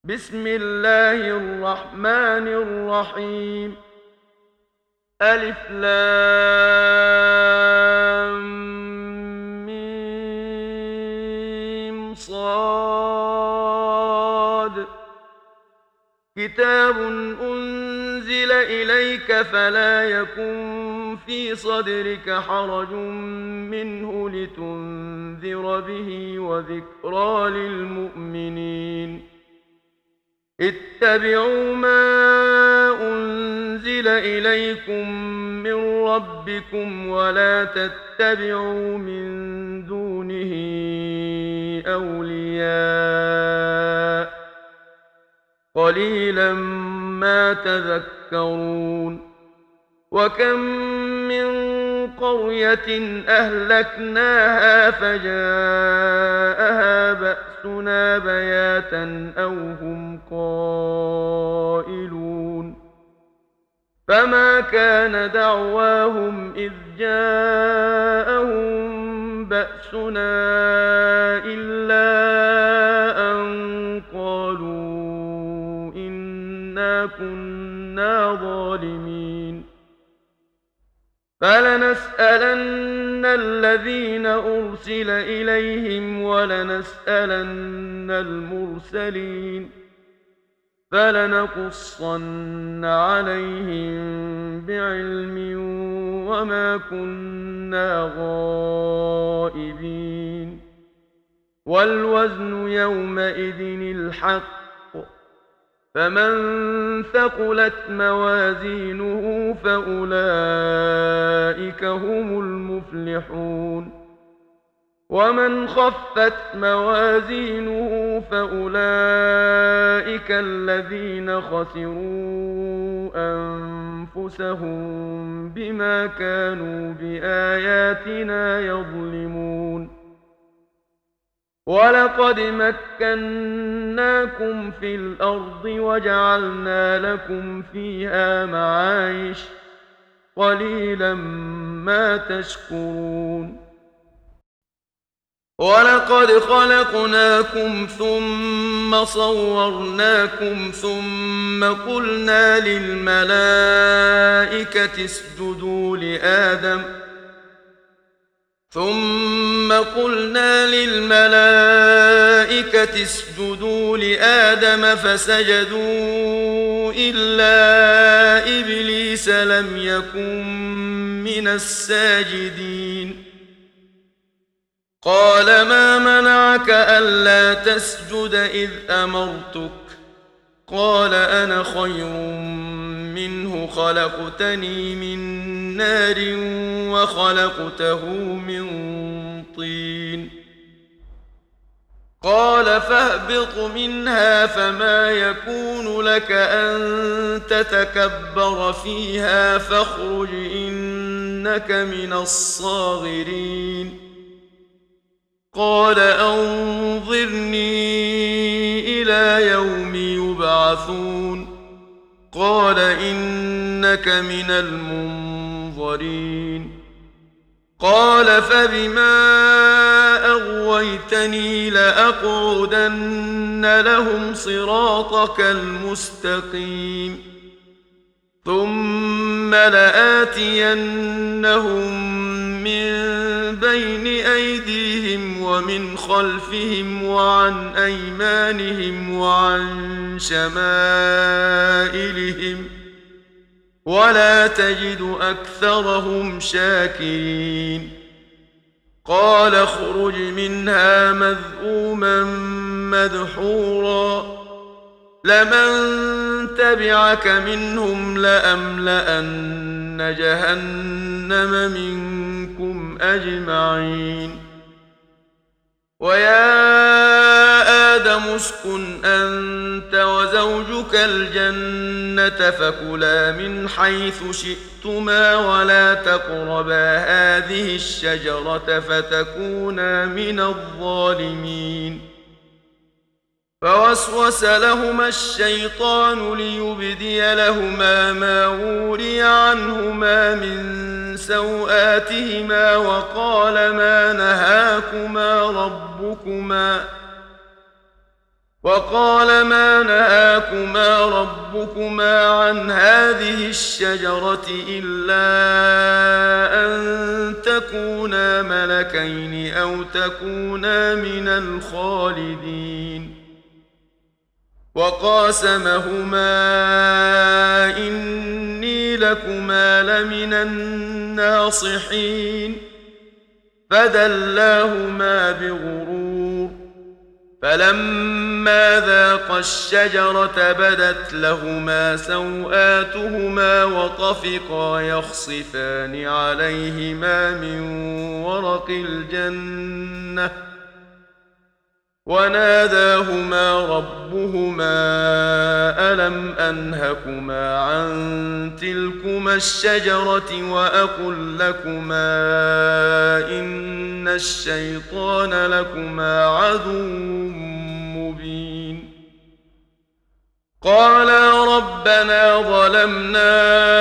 بسم الله الرحمن الرحيم. ألف لام ميم صاد. كتاب أنزل إليك فلا يكن في صدرك حرج منه لتنذر به وذكرى للمؤمنين. اتبعوا ما أنزل إليكم من ربكم ولا تتبعوا من دونه أولياء قليلا ما تذكرون. وكم من قرية أهلكناها فجاءها بأسنا بياتا أو هم قائلون. فما كان دعواهم إذ جاءهم بأسنا إلا أن قالوا إنا كنا ظالمين. فلنسألن الذين أرسل إليهم ولنسألن المرسلين. فلنقصن عليهم بعلم وما كنا غائبين. والوزن يومئذ الحق. فمن ثقلت موازينه فأولئك هم المفلحون. ومن خفت موازينه فأولئك الذين خسروا أنفسهم بما كانوا بآياتنا يظلمون. ولقد مكناكم في الأرض وجعلنا لكم فيها معايش قليلا ما تشكرون. ولقد خلقناكم ثم صورناكم ثم قلنا للملائكة اسجدوا لآدم فسجدوا إلا إبليس لم يكن من الساجدين. قال ما منعك ألا تسجد إذ أمرتك؟ قال أنا خير منه خلقتني من نار وخلقته من طين. قال فاهبط منها فما يكون لك أن تتكبر فيها فاخرج إنك من الصاغرين. قال أنظرني إلى يوم يبعثون. قال إنك من المنظرين. قال فبما أغويتني لأقعدن لهم صراطك المستقيم ثم لآتينهم من بين أيديهم ومن خلفهم وعن أيمانهم وعن شمائلهم ولا تجد أكثرهم شاكرين. قال اخرج منها مذءوما مدحورا لمن تبعك منهم لأملأن جهنم منكم أجمعين. ويا آدم اسكن أنت وزوجك الجنة فكلا من حيث شئتما ولا تقربا هذه الشجرة فتكونا من الظالمين. فوسوس لهما الشيطان ليبدي لهما ما وري عنهما من سوآتهما وقال ما نهاكما ربكما عن هذه الشجرة إلا أن تكونا ملكين أو تكونا من الخالدين وقاسمهما إني لكما لمن الناصحين فدلاهما بغرور فلما ذاقا الشجرة بدت لهما سوآتهما وطفقا يخصفان عليهما من ورق الجنة وناداهما ربهما ألم أنهكما عن تلكما الشجرة وأقل لكما إن الشيطان لكما عدو مبين قالا ربنا ظلمنا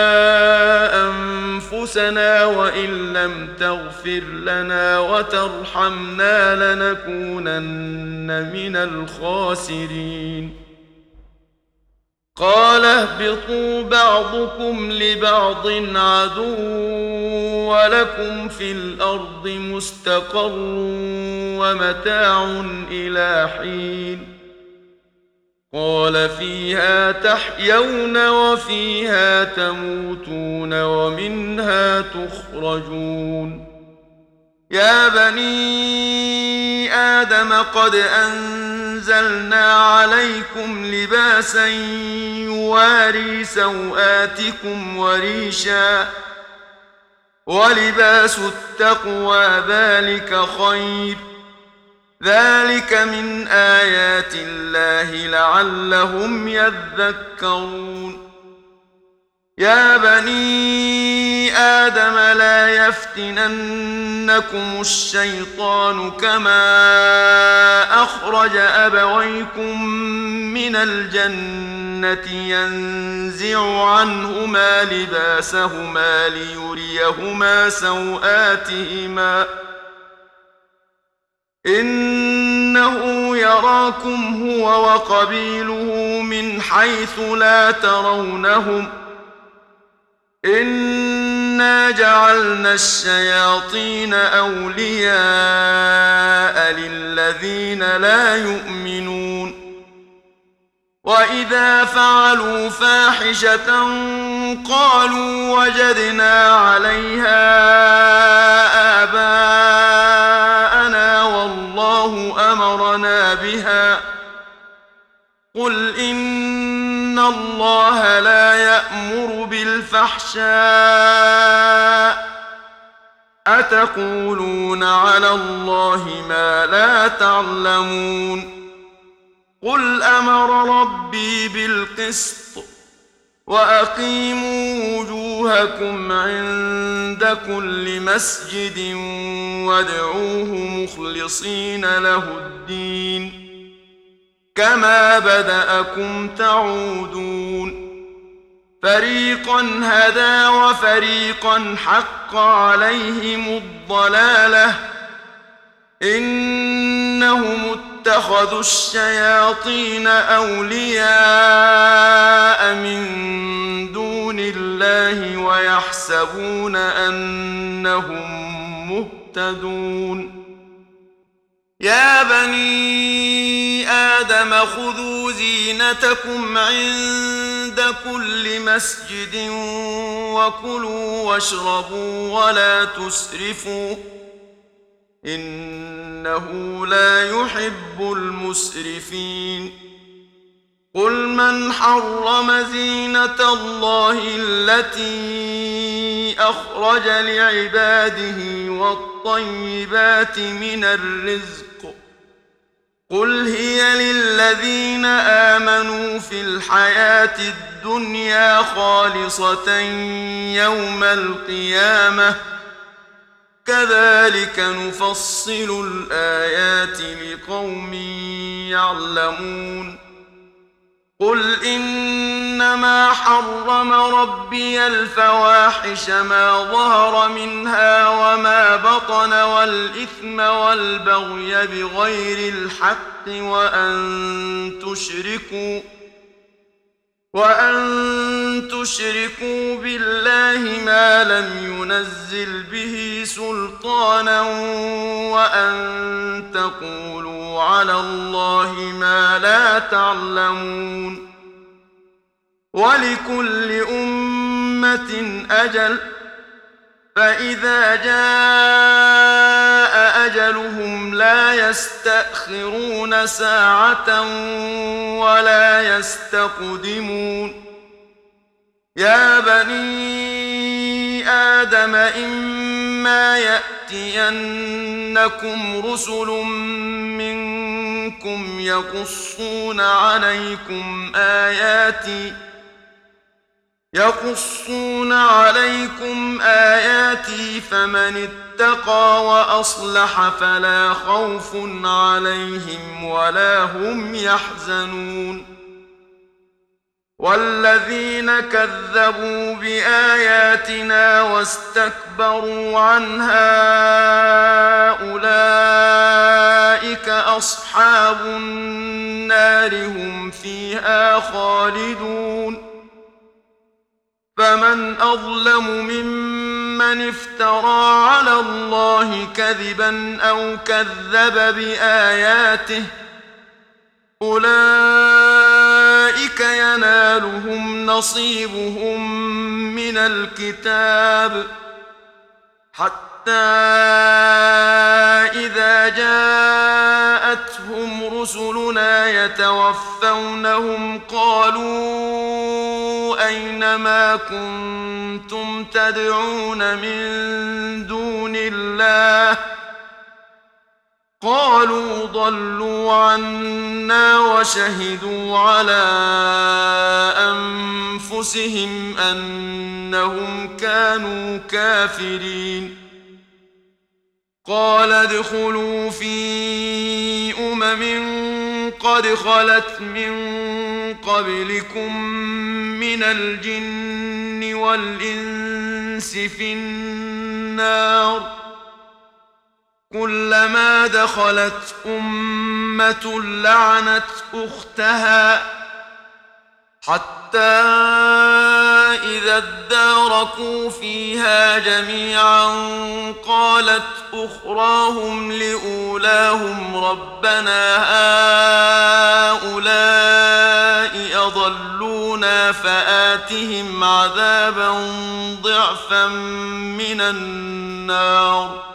أنفسنا وإن لم تغفر لنا وترحمنا لنكونن من الخاسرين قال اهبطوا بعضكم لبعض عدو ولكم في الأرض مستقر ومتاع إلى حين قال فيها تحيون وفيها تموتون ومنها تخرجون يا بني آدم قد أنزلنا عليكم لباسا يواري سوآتكم وريشا ولباس التقوى ذلك خير ذلك من آيات الله لعلهم يذكرون يا بني آدم لا يفتننكم الشيطان كما أخرج أبويكم من الجنة ينزع عنهما لباسهما ليريهما سوآتهما إنه يراكم هو وقبيله من حيث لا ترونهم إنا جعلنا الشياطين أولياء للذين لا يؤمنون وإذا فعلوا فاحشة قالوا وجدنا عليها آباءنا والله أمرنا بها قل إن الله لا يأمر بالفحشاء أتقولون على الله ما لا تعلمون قل أمر ربي بالقسط وأقيموا وجوهكم عند كل مسجد وادعوه مخلصين له الدين كما بدأكم تعودون فريقا هدى وفريقا حق عليهم الضلالة إنهم اتخذوا الشياطين أولياء من دون الله ويحسبون أنهم مهتدون يا بني آدم خذوا زينتكم عند كل مسجد وكلوا واشربوا ولا تسرفوا إنه لا يحب المسرفين قل من حرم زينة الله التي أخرج لعباده والطيبات من الرزق قل هي للذين آمنوا في الحياة الدنيا خالصة يوم القيامة كذلك نفصل الآيات لقوم يعلمون قل إنما حرم ربي الفواحش ما ظهر منها وما بطن والإثم والبغي بغير الحق وأن تشركوا بالله ما لم ينزل به سلطانا وأن تقولوا على الله ما لا تعلمون. ولكل أمة أجل، فإذا جاء أجلهم لا يستأخرون ساعة ولا يستقدمون. يا بني آدم إما يأتينكم رسل منكم يقصون عليكم آياتي فمن اتقى وأصلح فلا خوف عليهم ولا هم يحزنون. والذين كذبوا بآياتنا واستكبروا عنها أولئك أصحاب النار هم فيها خالدون. فمن أظلم ممن افترى على الله كذبا أو كذب بآياته، أولئك ينالهم نصيبهم من الكتاب، حتى إذا جاءتهم رسلنا يتوفونهم قالوا أين ما كنتم تدعون من دون الله؟ قالوا ضلوا عنا وشهدوا على أنفسهم أنهم كانوا كافرين. قال ادخلوا في قد خلت من قبلكم من الجن والإنس في النار، كلما دخلت أمة لعنت أختها حتى إذا اداركوا فيها جميعا قالت أخراهم لأولاهم ربنا هؤلاء أضلونا فآتهم عذابا ضعفا من النار.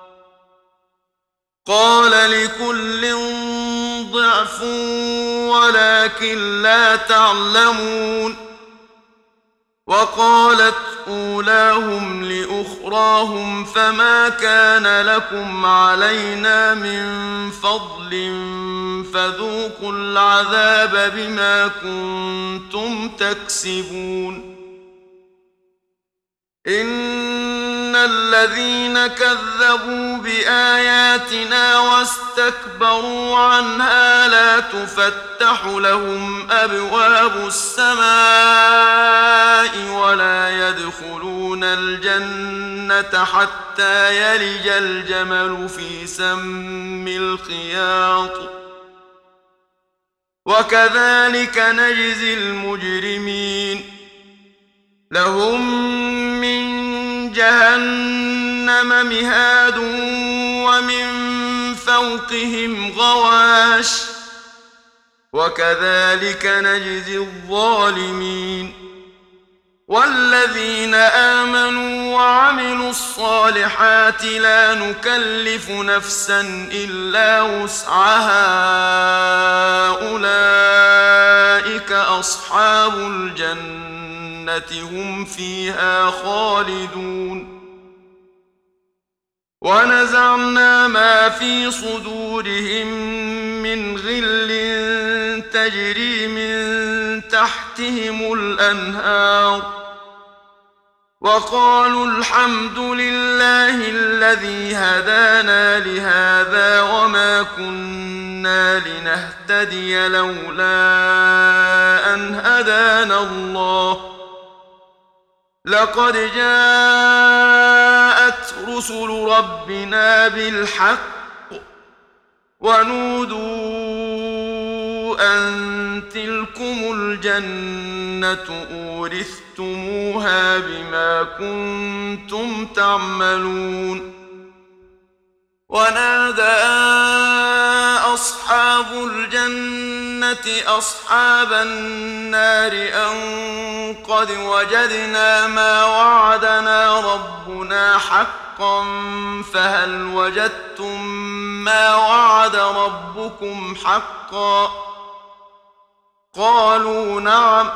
قال لكل ضعف ولكن لا تعلمون. وقالت أولاهم لأخراهم فما كان لكم علينا من فضل فذوقوا العذاب بما كنتم تكسبون. إن الذين كذبوا بآياتنا واستكبروا عنها لا تفتح لهم أبواب السماء ولا يدخلون الجنة حتى يلج الجمل في سم الخياط، وكذلك نجزي المجرمين. لهم من جهنم مهاد ومن فوقهم غواش، وكذلك نجزي الظالمين. والذين آمنوا وعملوا الصالحات لا نكلف نفسا إلا وسعها أولئك أصحاب الجنة هم فيها خالدون. ونزعنا ما في صدورهم من غل تجري من تحتهم الأنهار، وقالوا الحمد لله الذي هدانا لهذا وما كنا لنهتدي لولا أن هدانا الله. لقد جاءت رسل ربنا بالحق ونودوا أن تلكم الجنة أورثتموها بما كنتم تعملون ونادى أصحاب الجنة أصحاب النار أن قد وجدنا ما وعدنا ربنا حقا فهل وجدتم ما وعد ربكم حقا قالوا نعم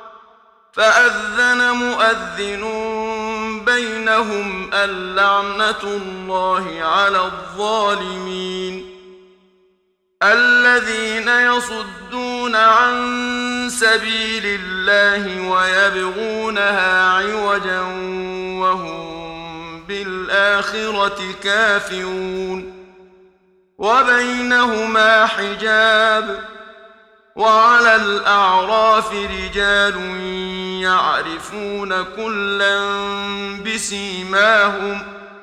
فأذن مؤذن بينهم اللعنة الله على الظالمين الذين يصدون عن سبيل الله ويبغونها عوجا وهم بالآخرة كافرون وبينهما حجاب وعلى الأعراف رجال يعرفون كلا بسيماهم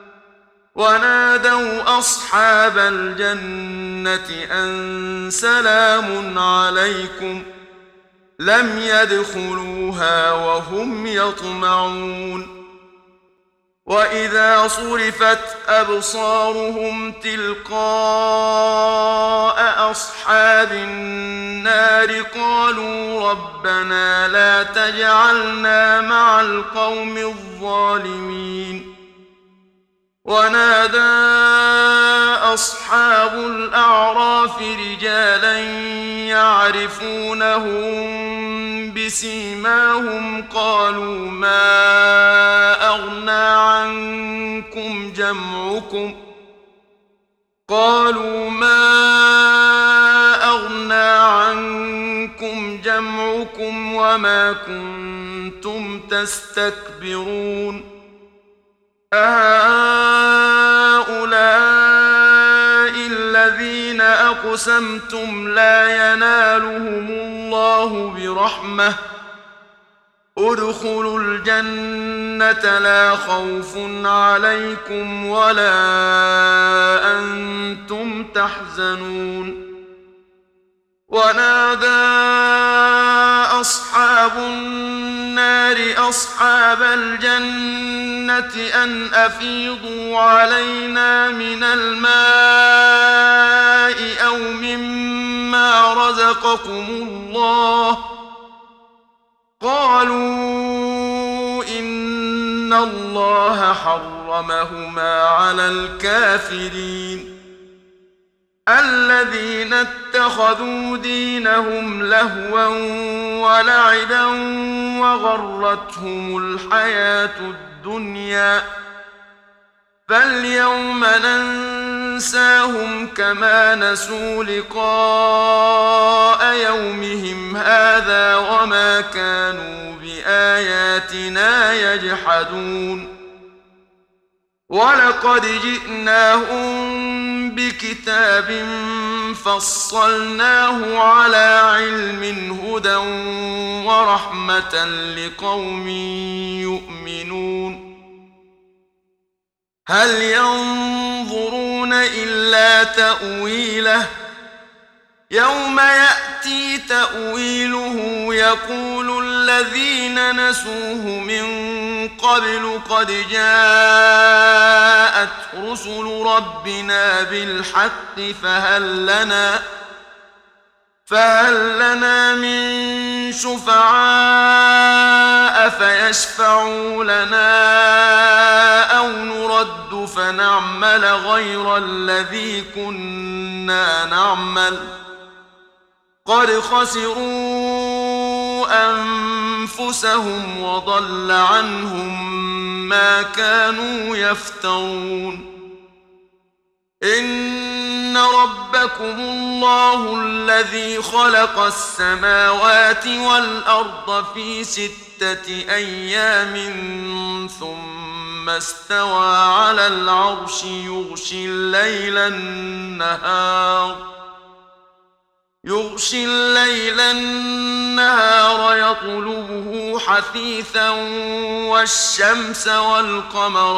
ونادوا أصحاب الجنة أن سلام عليكم لم يدخلوها وهم يطمعون وإذا صرفت أبصارهم تلقاء أصحاب النار قالوا ربنا لا تجعلنا مع القوم الظالمين ونادى أصحاب الأعراف رجالا يعرفونهم بسيماهم قالوا ما أغنى عنكم جمعكم وما كنتم تستكبرون أهؤلاء الذين أقسمتم لا ينالهم الله برحمة ادخلوا الجنة لا خوف عليكم ولا أنتم تحزنون ونادى أصحاب النار أصحاب الجنة أن أفيضوا علينا من الماء أو مما رزقكم الله قالوا إن الله حرمهما على الكافرين الذين اتخذوا دينهم لهوا ولعبا وغرتهم الحياة الدنيا فاليوم ننساهم كما نسوا لقاء يومهم هذا وما كانوا بآياتنا يجحدون ولقد جئناهم بكتاب فصلناه على علم هدى ورحمة لقوم يؤمنون هل ينظرون إلا تأويله يوم يأتي تأويله يقول الذين نسوه من قبل قد جاءت رسل ربنا بالحق فهل لنا من شفعاء فيشفعوا لنا أو نرد فنعمل غير الذي كنا نعمل قد خسروا أنفسهم وضل عنهم ما كانوا يفترون إن ربكم الله الذي خلق السماوات والأرض في 6 أيام ثم استوى على العرش يغشي الليل النهار يطلبه حثيثا والشمس والقمر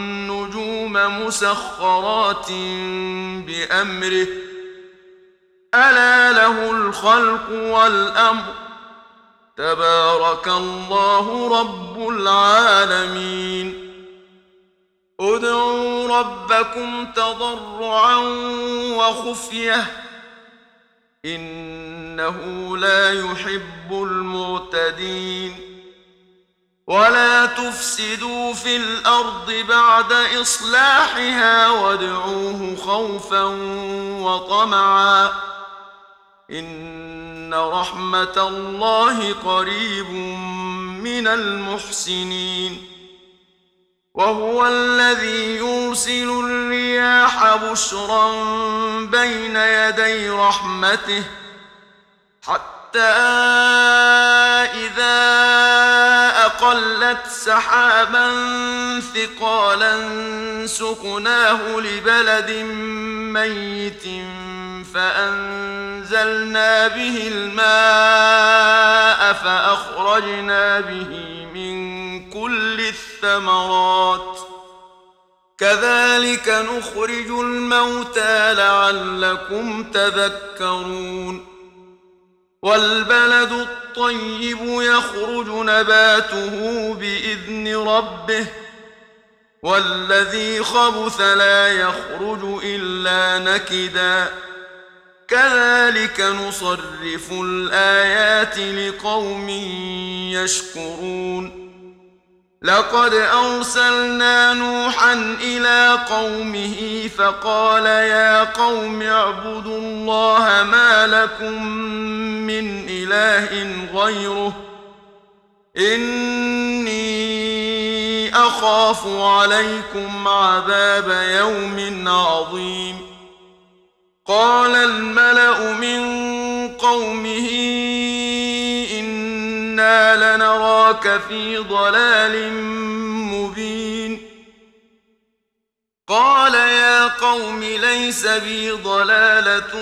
والنجوم مسخرات بأمره ألا له الخلق والأمر تبارك الله رب العالمين ادعوا ربكم تضرعا وخفية إنه لا يحب المعتدين ولا تفسدوا في الأرض بعد إصلاحها وادعوه خوفا وطمعا إن رحمة الله قريب من المحسنين وهو الذي يرسل الرياح بشرا بين يدي رحمته حتى إذا أقلت سحابا ثقالا سقناه لبلد ميت فأنزلنا به الماء فأخرجنا به من كل الثمرات كذلك نخرج الموتى لعلكم تذكرون والبلد الطيب يخرج نباته بإذن ربه والذي خبث لا يخرج إلا نكدا كذلك نصرف الآيات لقوم يشكرون لقد أرسلنا نوحا إلى قومه فقال يا قوم اعبدوا الله ما لكم من إله غيره إني أخاف عليكم عذاب يوم عظيم قال الملأ من قومه إنا لنراك في ضلال مبين قال يا قوم ليس بي ضلالة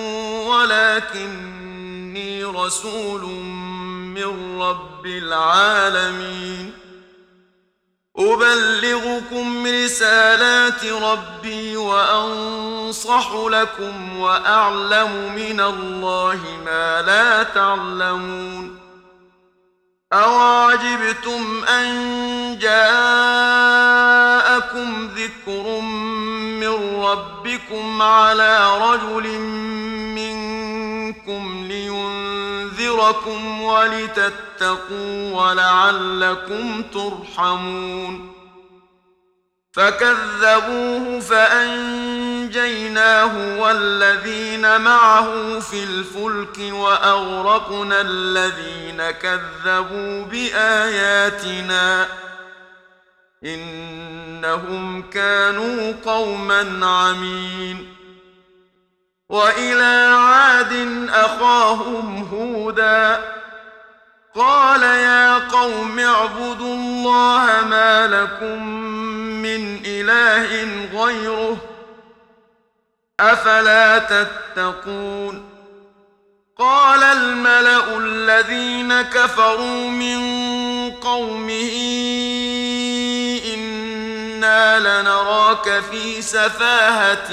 ولكني رسول من رب العالمين أبلغكم رسالات ربي وأنصح لكم وأعلم من الله ما لا تعلمون أوعجبتم أن جاءكم ذكر من ربكم على رجل منكم لينذركم ولتتقوا ولعلكم ترحمون فكذبوه فأنجيناه والذين معه في الفلك وأغرقنا الذين كذبوا بآياتنا إنهم كانوا قوما عمين وإلى عاد أخاهم هودا قال يا قوم اعبدوا الله ما لكم من إله غيره أفلا تتقون قال الملأ الذين كفروا من قومه إنا لنراك في سفاهة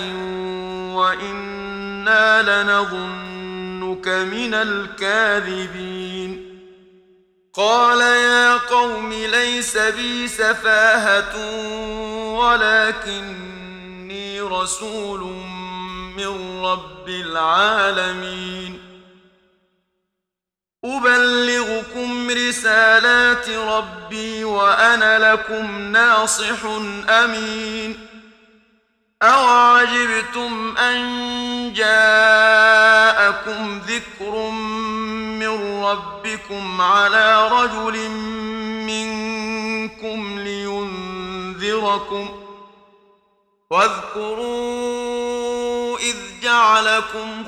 وإنا لنظنك من الكاذبين قال يا قوم ليس بي سفاهة ولكني رسول من رب العالمين أبلغكم رسالات ربي وأنا لكم ناصح أمين أوعجبتم أن جاءكم ذكر من ربكم على رجل منكم لينذركم واذكروا إذ جعلكم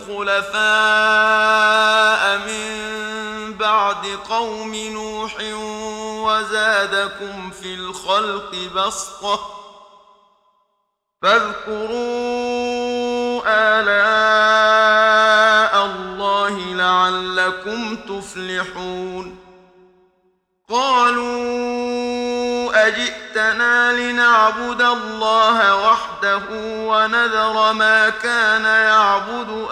خلفاء من بعد قوم نوح وزادكم في الخلق بسطة فاذكروا آلاء الله لعلكم تفلحون قالوا أجئتنا لنعبد الله وحده ونذر ما كان يعبد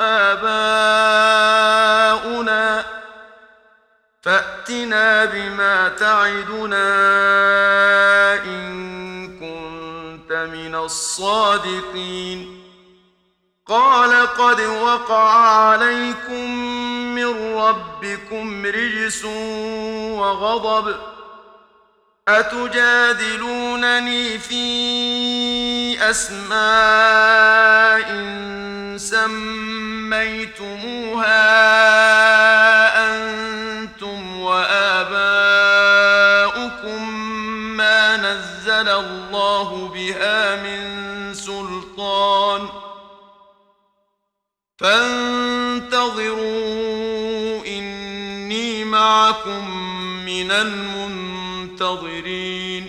آباؤنا فأتنا بما تعدنا إن كنت من الصادقين قال قد وقع عليكم من ربكم رجس وغضب أتجادلونني في أسماء سميتموها أنتم وآباؤكم ما نزل الله بها من سلطان فانتظروا إني معكم من المنتظرين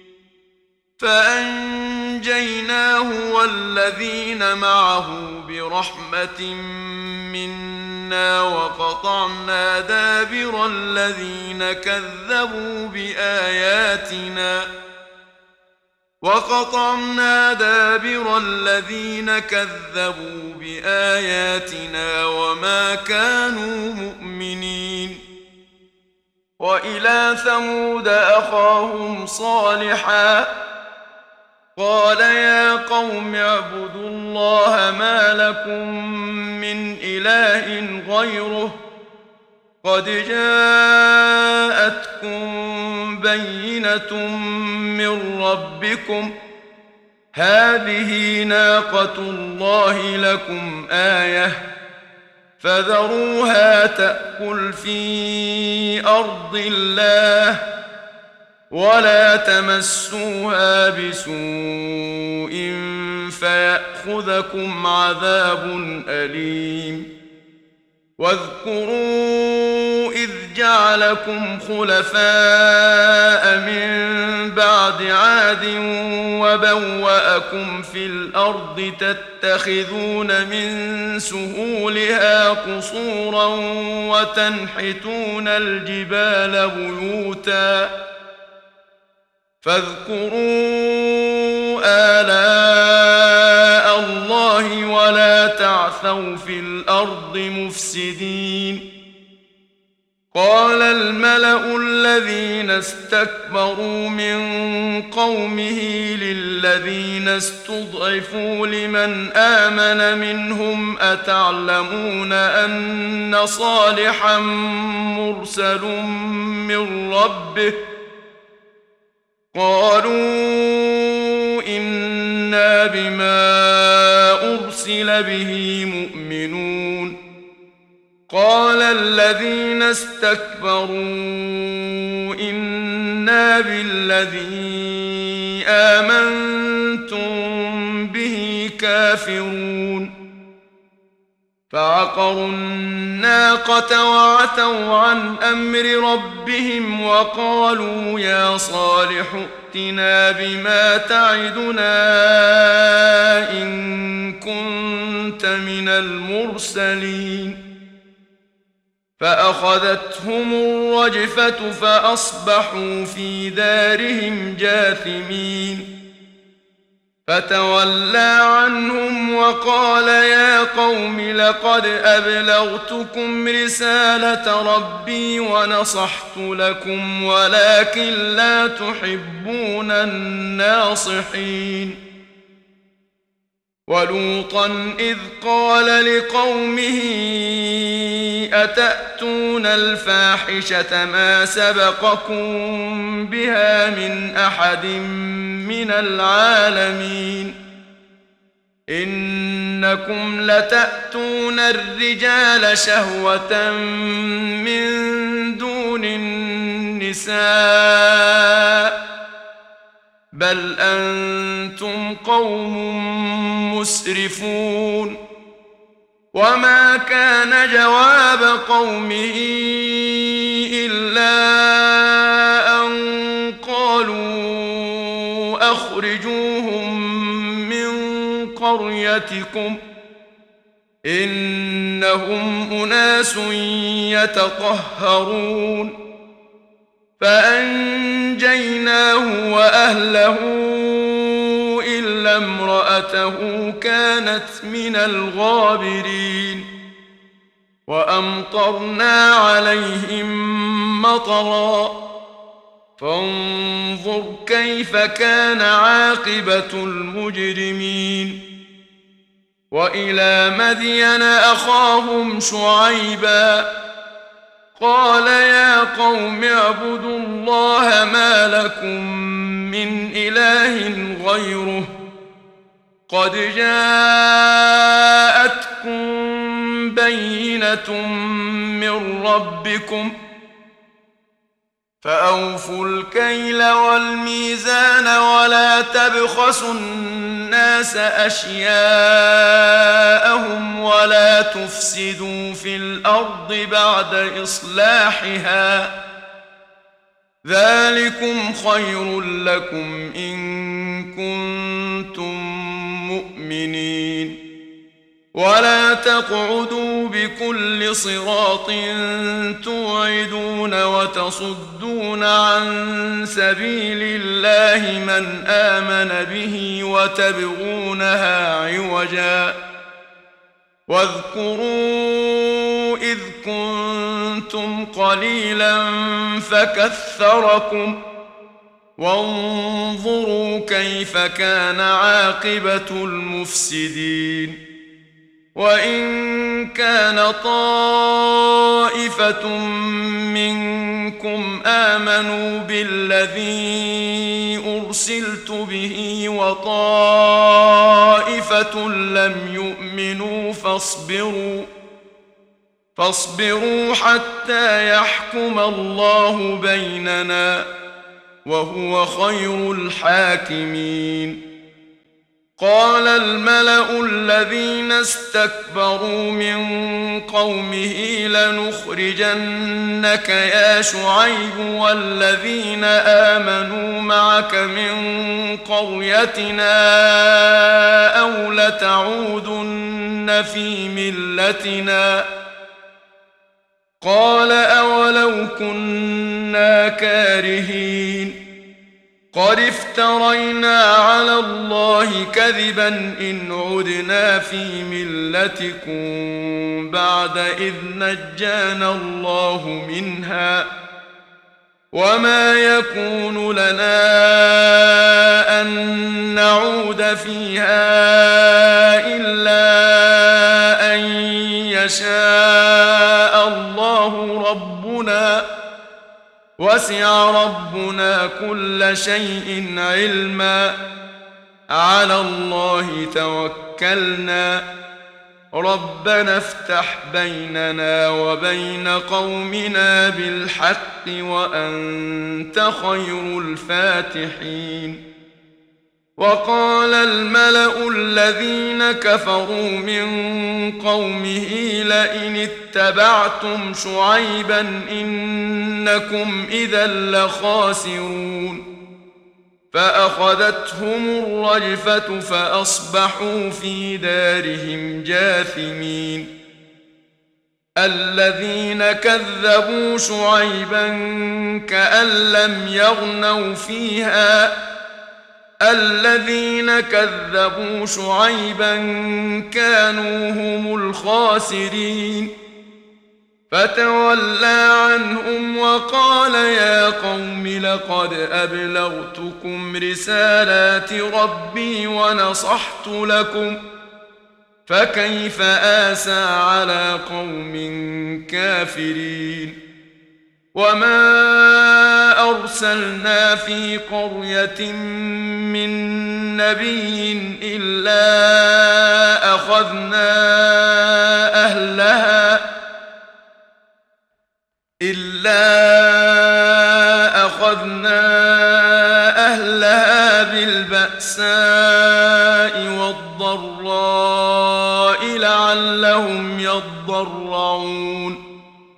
فأنجيناه والذين معه برحمة منا وقطعنا دابر الذين كذبوا بآياتنا وما كانوا مؤمنين وإلى ثمود أخاهم صالحا قال يا قوم اعبدوا الله ما لكم من إله غيره قد جاءتكم بينة من ربكم هذه ناقة الله لكم آية فذروها تأكل في أرض الله ولا تمسوها بسوء فيأخذكم عذاب أليم واذكروا إذ جعلكم خلفاء من بعد عاد وبوأكم في الأرض تتخذون من سهولها قصورا وتنحتون الجبال بيوتا فاذكروا آلاء الله ولا تعثوا في الأرض مفسدين قال الملأ الذين استكبروا من قومه للذين استضعفوا لمن آمن منهم أتعلمون أن صالحا مرسل من ربه قالوا إنا بما أرسل به مؤمنون قال الذين استكبروا إنا بالذي آمنتم به كافرون فعقروا الناقة وعتوا عن أمر ربهم وقالوا يا صالح ائتنا بما تعدنا إن كنت من المرسلين فأخذتهم الرجفة فأصبحوا في دارهم جاثمين فتولى عنهم وقال يا قوم لقد أبلغتكم رسالة ربي ونصحت لكم ولكن لا تحبون الناصحين ولوطا إذ قال لقومه أتأتون الفاحشة ما سبقكم بها من أحد من العالمين إنكم لتأتون الرجال شهوة من دون النساء بل أنتم قوم مسرفون وما كان جواب قومه إلا أن قالوا أخرجوهم من قريتكم إنهم أناس يتطهرون فأنجيناه وأهله إلا امرأته كانت من الغابرين وأمطرنا عليهم مطرا فانظر كيف كان عاقبة المجرمين وإلى مدين أخاهم شعيبا قال يا قوم اعبدوا الله ما لكم من إله غيره قد جاءتكم بينة من ربكم فأوفوا الكيل والميزان ولا تبخسوا الناس أشياءهم ولا تفسدوا في الأرض بعد إصلاحها ذلكم خير لكم إن كنتم مؤمنين ولا تقعدوا بكل صراط توعدون وتصدون عن سبيل الله من آمن به وتبغونها عوجا واذكروا إذ كنتم قليلا فكثركم وانظروا كيف كان عاقبة المفسدين وإن كان طائفة منكم آمنوا بالذي أرسلت به وطائفة لم يؤمنوا فاصبروا حتى يحكم الله بيننا وهو خير الحاكمين قال الملأ الذين استكبروا من قومه لنخرجنك يا شعيب والذين آمنوا معك من قريتنا أو لتعودن في ملتنا قال أولو كنا كارهين قد افترينا على الله كذبا إن عدنا في ملتكم بعد إذ نجانا الله منها وما يكون لنا أن نعود فيها إلا أن يشاء الله ربنا وسع ربنا كل شيء علما على الله توكلنا ربنا افتح بيننا وبين قومنا بالحق وأنت خير الفاتحين وقال الملأ الذين كفروا من قومه لئن اتبعتم شعيبا إنكم إذا لخاسرون فأخذتهم الرجفة فأصبحوا في دارهم جاثمين الذين كذبوا شعيبا كأن لم يغنوا فيها الذين كذبوا شعيبا كانوا هم الخاسرين فتولى عنهم وقال يا قوم لقد أبلغتكم رسالات ربي ونصحت لكم فكيف آسى على قوم كافرين وما أرسلنا في قرية من نبي إلا أخذنا أهلها بالبأساء والضراء لعلهم يضرعون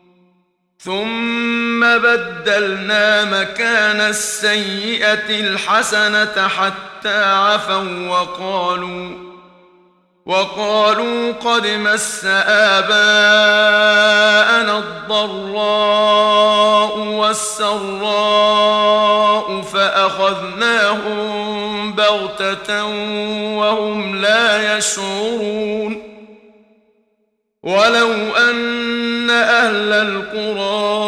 ثم بدلنا مكان السيئة الحسنة حتى عفوا وقالوا قد مس آباءنا الضراء والسراء فأخذناهم بغتة وهم لا يشعرون ولو أن أهل القرى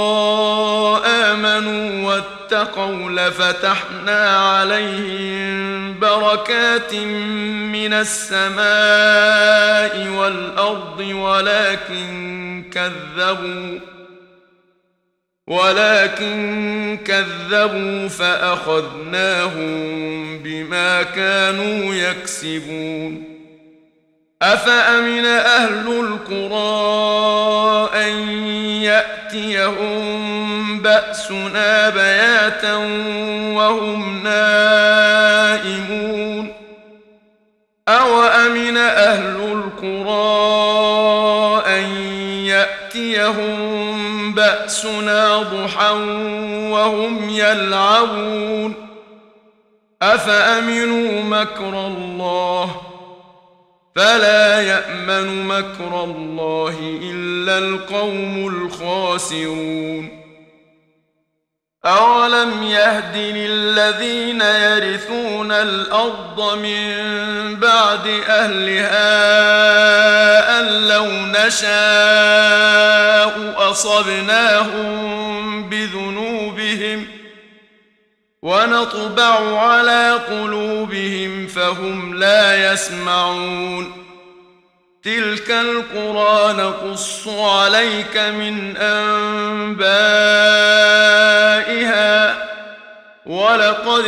آمنوا واتقوا لفتحنا عليهم بركات من السماء والأرض ولكن كذبوا فأخذناهم بما كانوا يكسبون أفأمن أهل القرى أن يأتيهم بأسنا بياتا وهم نائمون أوأمن أهل القرى أن يأتيهم بأسنا ضحى وهم يلعبون أفأمنوا مكر الله فلا يأمن مكر الله إلا القوم الخاسرون أولم يهد للذين يرثون الأرض من بعد أهلها أن لو نشاء أصبناهم بذنوبهم ونطبع على قلوبهم فهم لا يسمعون تلك القرى نقص عليك من أنبائها ولقد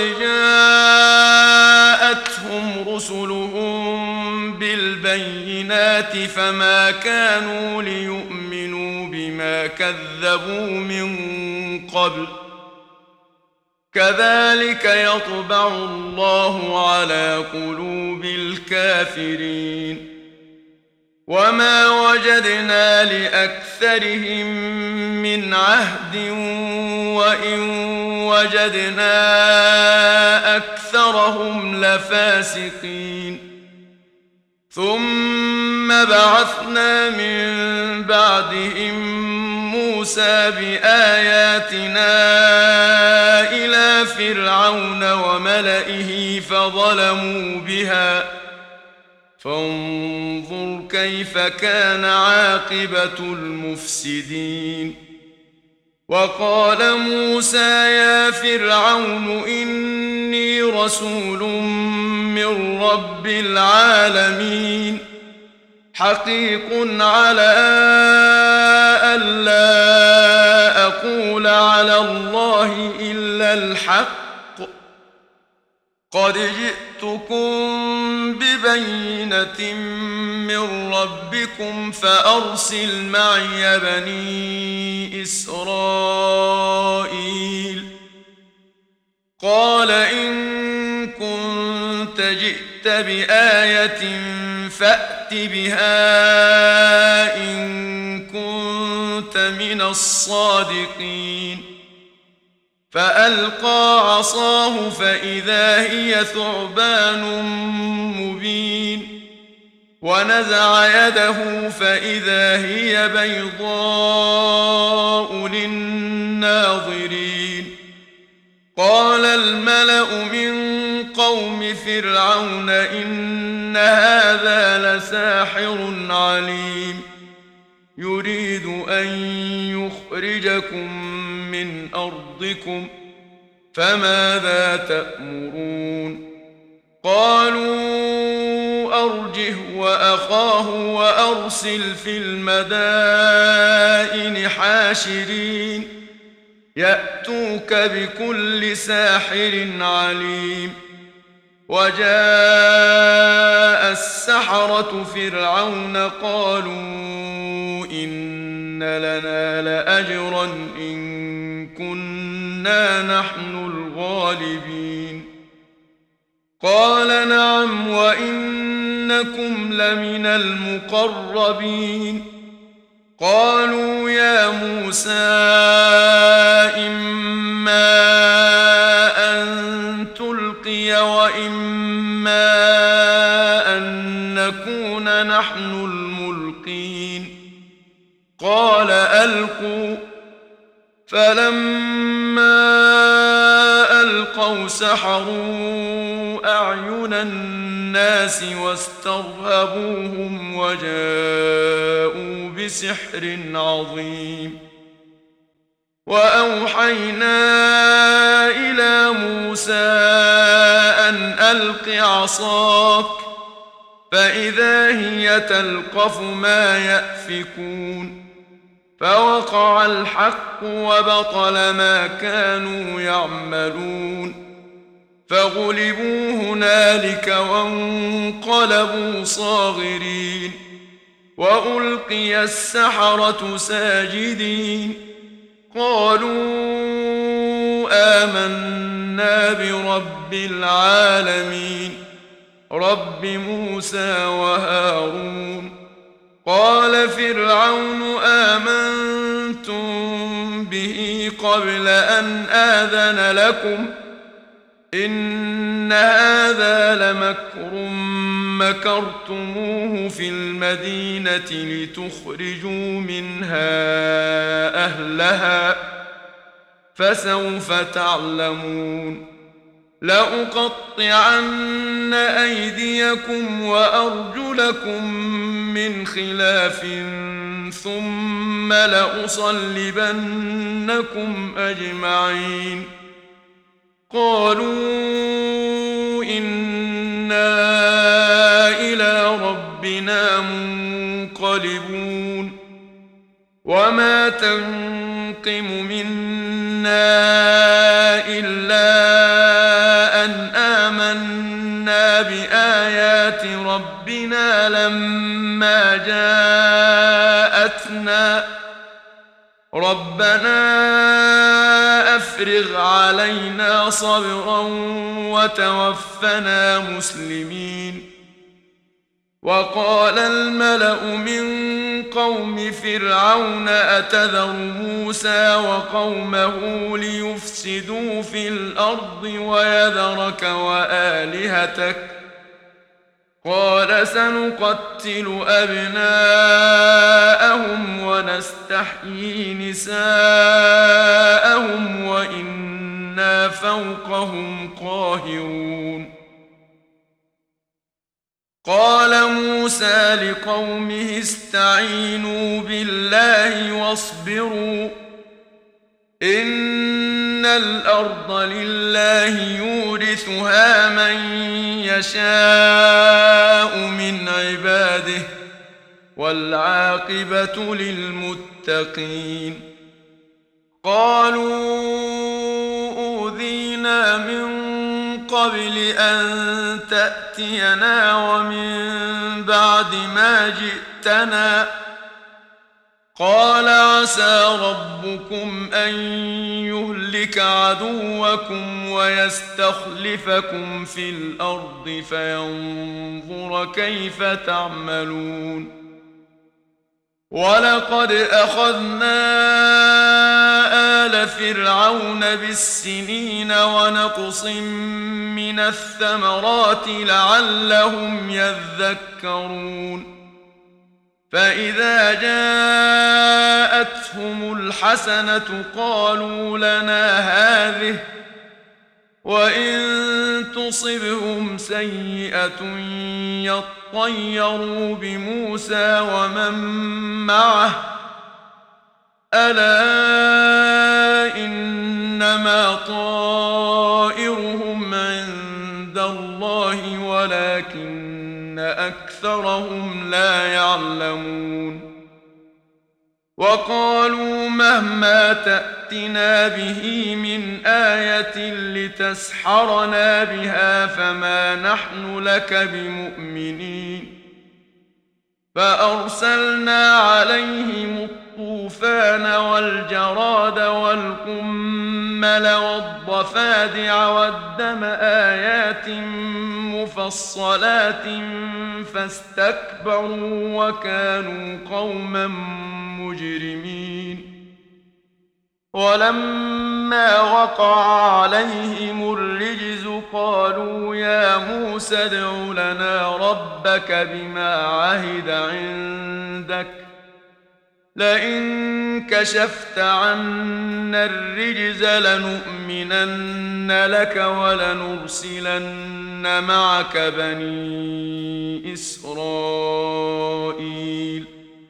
جاءتهم رسلهم بالبينات فما كانوا ليؤمنوا بما كذبوا من قبل كذلك يطبع الله على قلوب الكافرين وما وجدنا لأكثرهم من عهد وإن وجدنا أكثرهم لفاسقين ثم بعثنا من بعدهم موسى بآياتنا إلى فرعون وملئه فظلموا بها فانظر كيف كان عاقبة المفسدين وقال موسى يا فرعون إني رسول من رب العالمين حقيق على ألا أقول على الله إلا الحق قد جئتكم ببينة من ربكم فأرسل معي بني إسرائيل قال إن كنت جئت بآية فأت بها إن كنت من الصادقين فألقى عصاه فإذا هي ثعبان مبين ونزع يده فإذا هي بيضاء للناظرين قال الملأ من قوم فرعون إن هذا لساحر عليم يريد أن يخرجكم من أرضكم فماذا تأمرون قالوا أرجه وأخاه وأرسل في المدائن حاشرين يأتوك بكل ساحر عليم وجاء السحرة فرعون قالوا إن لنا لأجرا إن كنا نحن الغالبين قال نعم وإنكم لمن المقربين قالوا يا موسى إما أن تلقي وإما أن نكون ألقوا فلما ألقوا سحروا أعين الناس واسترهبوهم وجاءوا بسحر عظيم وأوحينا إلى موسى أن ألق عصاك فإذا هي تلقف ما يأفكون فوقع الحق وبطل ما كانوا يعملون فغلبوا هنالك وانقلبوا صاغرين وألقي السحرة ساجدين قالوا آمنا برب العالمين رب موسى وهارون قال فرعون آمنتم به قبل أن آذن لكم إن هذا لمكر مكرتموه في المدينة لتخرجوا منها أهلها فسوف تعلمون لأقطعن أيديكم وأرجلكم من خلاف ثم لأصلبنكم أجمعين قالوا إنا إلى ربنا منقلبون وما تنقم منا إلا أن آمنا بآيات ربنا لما جاءتنا ربنا أفرغ علينا صبرا وتوفنا مسلمين وقال الملأ من قوم فرعون أتذر موسى وقومه ليفسدوا في الأرض ويذرك وآلهتك قال سنقتل أبناءهم ونستحيي نساءهم وإنا فوقهم قاهرون قال موسى لقومه استعينوا بالله واصبروا إن الأرض لله يورثها من يشاء من عباده والعاقبة للمتقين قالوا أوذينا من قبل أن تأتينا ومن بعد ما جئتنا قال عسى ربكم أن يهلك عدوكم ويستخلفكم في الأرض فينظر كيف تعملون ولقد أخذنا آل فرعون بالسنين ونقص من الثمرات لعلهم يذكرون فإذا جاءتهم الحسنة قالوا لنا هذه وإن تصبهم سيئة يطيروا بموسى ومن معه ألا إنما طائرهم عند الله ولكن أكثرهم لا يعلمون وقالوا مهما تأتنا به من آية لتسحرنا بها فما نحن لك بمؤمنين فأرسلنا عليهم الطوفان والجراد والقمل والضفادع والدم آيات مفصلات فاستكبروا وكانوا قوما مجرمين ولما وقع عليهم الرجز قالوا يا موسى ادع لنا ربك بما عهد عندك لئن كشفت عنا الرجز لنؤمنن لك ولنرسلن معك بني إسرائيل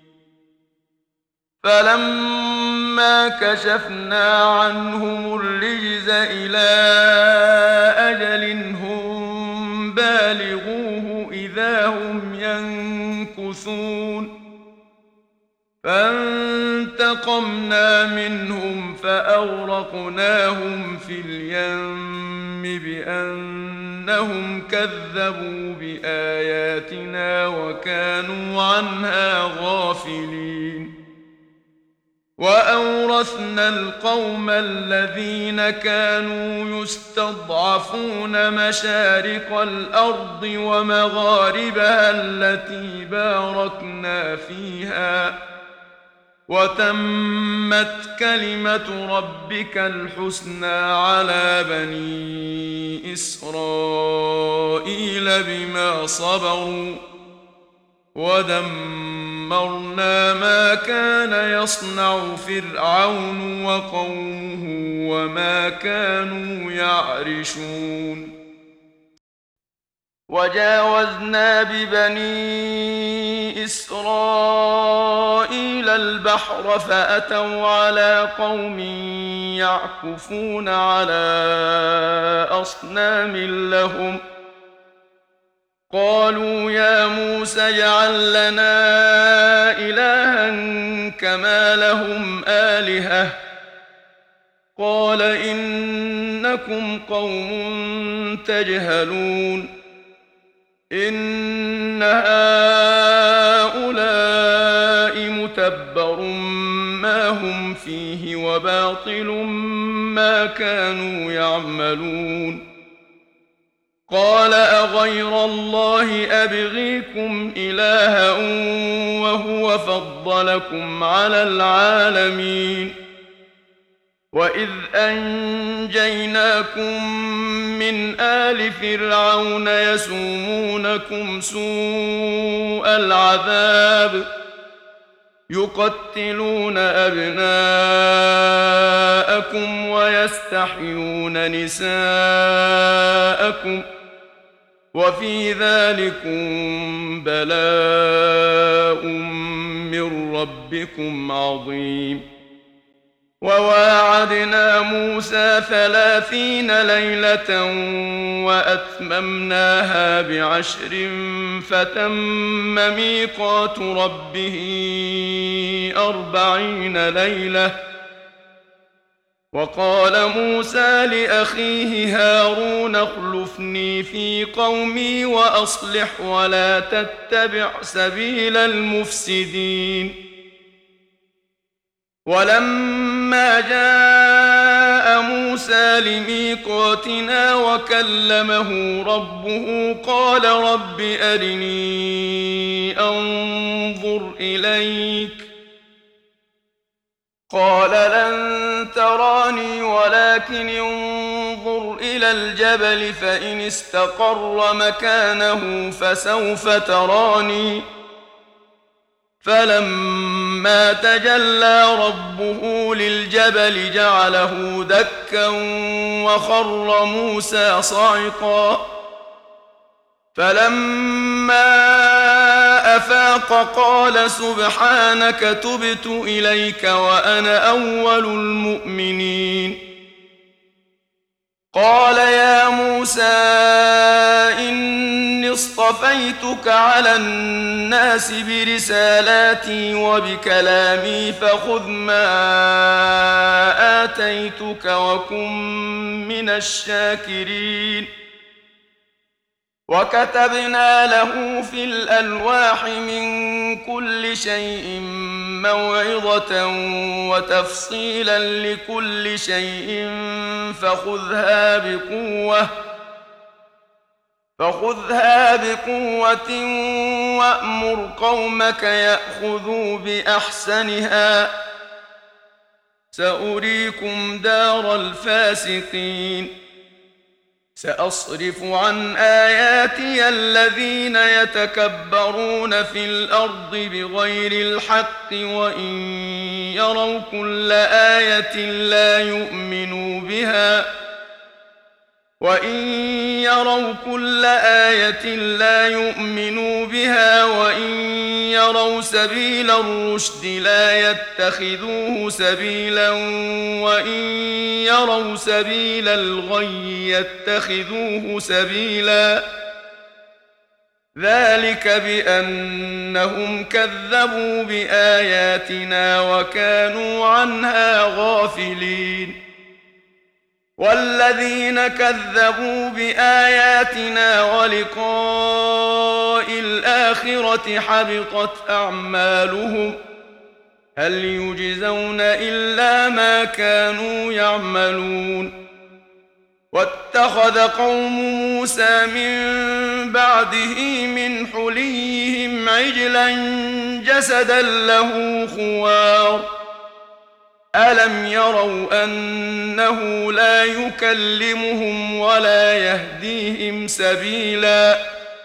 فلما كشفنا عنهم الرجز إلى أجل هم بالغوه إذا هم ينكثون فانتقمنا منهم فأغرقناهم في اليم بأنهم كذبوا بآياتنا وكانوا عنها غافلين وأورثنا القوم الذين كانوا يستضعفون مشارق الأرض ومغاربها التي باركنا فيها وتمت كلمة ربك الحسنى على بني إسرائيل بما صبروا ودمرنا ما كان يصنع فرعون وقومه وما كانوا يعرشون وجاوزنا ببني إسرائيل البحر فأتوا على قوم يعكفون على أصنام لهم قالوا يا موسى اجعل لنا إلها كما لهم آلهة قال إنكم قوم تجهلون إن هؤلاء متبر ما هم فيه وباطل ما كانوا يعملون قال أغير الله أبغيكم إلها وهو فضلكم على العالمين وإذ أنجيناكم من آل فرعون يسومونكم سوء العذاب يقتلون أبناءكم ويستحيون نساءكم وفي ذلكم بلاء من ربكم عظيم وواعدنا موسى 30 ليلة وأتممناها ب10 فتم ميقات ربه 40 ليلة وقال موسى لأخيه هارون اخلفني في قومي وأصلح ولا تتبع سبيل المفسدين ولما جاء موسى لميقاتنا وكلمه ربه قال رب أرني أنظر إليك قال لن تراني ولكن انظر إلى الجبل فإن استقر مكانه فسوف تراني فلما تجلى ربه للجبل جعله دكا وخر موسى صعقا فلما أفاق قال سبحانك تبت إليك وأنا أول المؤمنين قال يا موسى إني اصطفيتك على الناس برسالاتي وبكلامي فخذ ما آتيتك وكن من الشاكرين وكتبنا له في الألواح من كل شيء موعظة وتفصيلا لكل شيء فخذها بقوة وأمر قومك يأخذوا بأحسنها سأريكم دار الفاسقين سأصرف عن آياتي الذين يتكبرون في الأرض بغير الحق يروا كل آية لا يؤمنوا بها وإن يروا كل آية لا يؤمنوا بها وإن يروا سبيل الرشد لا يتخذوه سبيلا وإن يروا سبيل الغي يتخذوه سبيلا ذلك بأنهم كذبوا بآياتنا وكانوا عنها غافلين والذين كذبوا بآياتنا ولقاء الآخرة حبطت أعمالهم هل يجزون إلا ما كانوا يعملون واتخذ قوم موسى من بعده من حليهم عجلا جسدا له خوار ألم يروا أنه لا يكلمهم ولا يهديهم سبيلا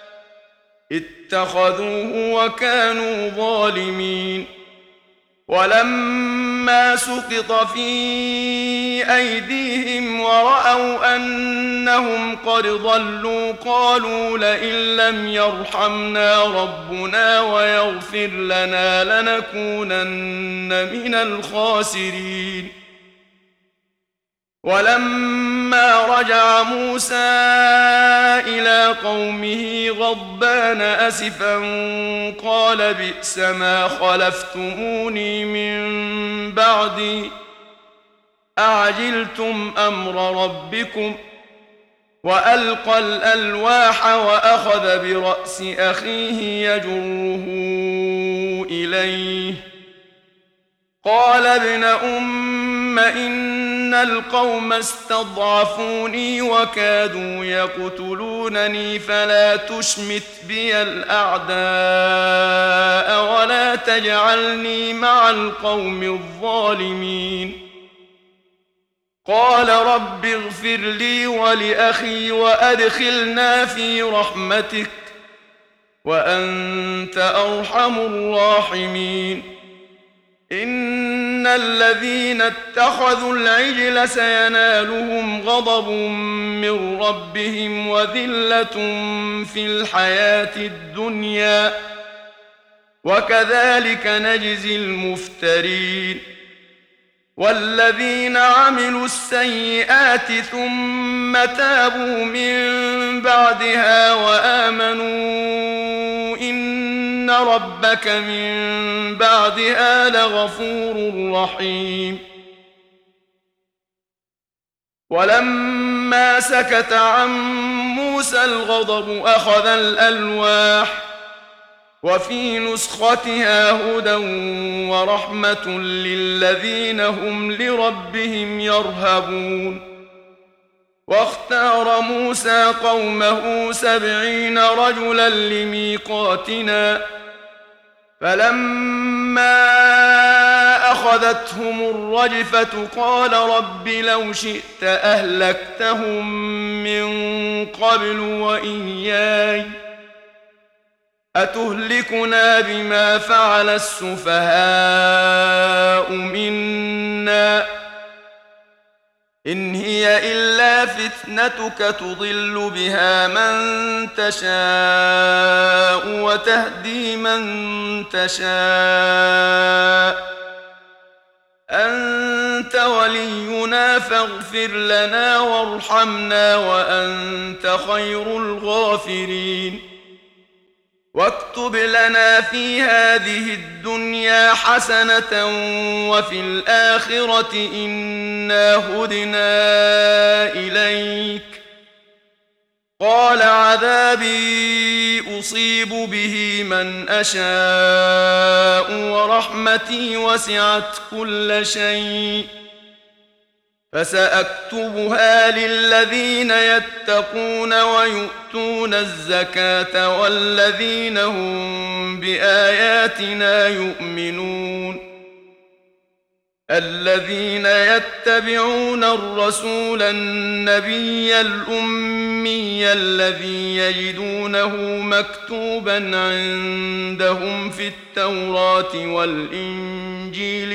اتخذوه وكانوا ظالمين ولما سقط في أيديهم ورأوا أنهم قد ضلوا قالوا لئن لم يرحمنا ربنا ويغفر لنا لنكونن من الخاسرين ولما رجع موسى إلى قومه غضبان أسفا قال بئس ما خلفتموني من بعدي أعجلتم أمر ربكم وألقى الألواح وأخذ برأس أخيه يجره إليه قال ابن أم إن القوم استضعفوني وكادوا يقتلونني فلا تشمت بي الأعداء ولا تجعلني مع القوم الظالمين قال رب اغفر لي ولأخي وأدخلنا في رحمتك وأنت أرحم الراحمين إن الذين اتخذوا العجل سينالهم غضب من ربهم وذلة في الحياة الدنيا وكذلك نجزي المفترين والذين عملوا السيئات ثم تابوا من بعدها وآمنوا إن ربك من بعدها لغفور رحيم ولما سكت عن موسى الغضب أخذ الألواح وفي نسختها هدى ورحمة للذين هم لربهم يرهبون واختار موسى قومه 70 رجلا لميقاتنا فلما أخذتهم الرجفة قال رب لو شئت أهلكتهم من قبل وإياي أتهلكنا بما فعل السفهاء منا إن هي إلا فتنتك تضل بها من تشاء وتهدي من تشاء أنت ولينا فاغفر لنا وارحمنا وأنت خير الغافرين واكتب لنا في هذه الدنيا حسنة وفي الآخرة إنا هدنا إليك قال عذابي أصيب به من أشاء ورحمتي وسعت كل شيء فسأكتبها للذين يتقون ويؤتون الزكاة والذين هم بآياتنا يؤمنون الذين يتبعون الرسول النبي الأمي الذي يجدونه مكتوبا عندهم في التوراة والإنجيل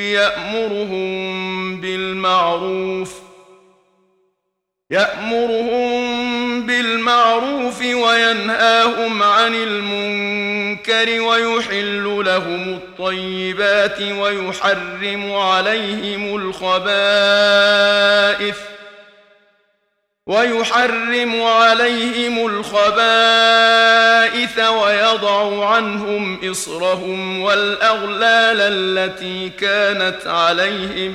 يأمرهم بالمعروف وينهاهم عن المنكر ويحل لهم الطيبات ويحرم عليهم الخبائث ويضع عنهم إصرهم والأغلال التي كانت عليهم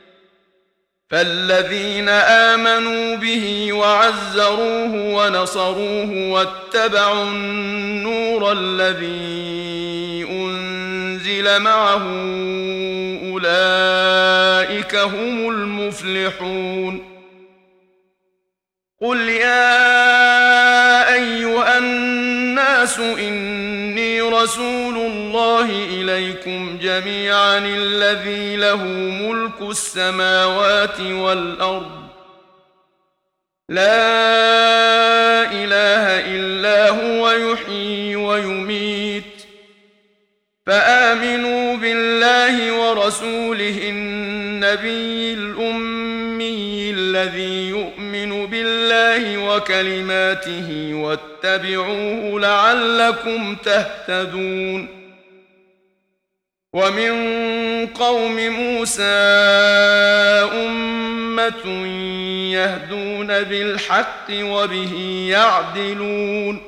فالذين آمنوا به وعزروه ونصروه واتبعوا النور الذي أنزل معه أولئك هم المفلحون قل يا أيها الناس إني رسول الله إليكم جميعا الذي له ملك السماوات والأرض لا إله إلا هو يحيي ويميت فآمنوا بالله ورسوله النبي الأمي الذي يؤمن بالله وكلماته واتبعوه لعلكم تهتدون ومن قوم موسى أمة يهدون بالحق وبه يعدلون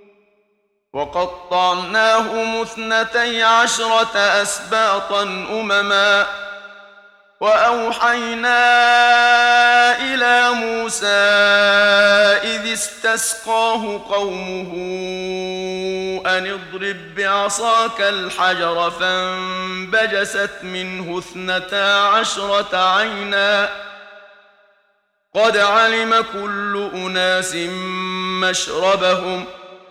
وقطعناهم 12 أسباطا أمما وأوحينا إلى موسى إذ استسقاه قومه أن اضرب بعصاك الحجر فانبجست منه 12 عينا قد علم كل أناس مشربهم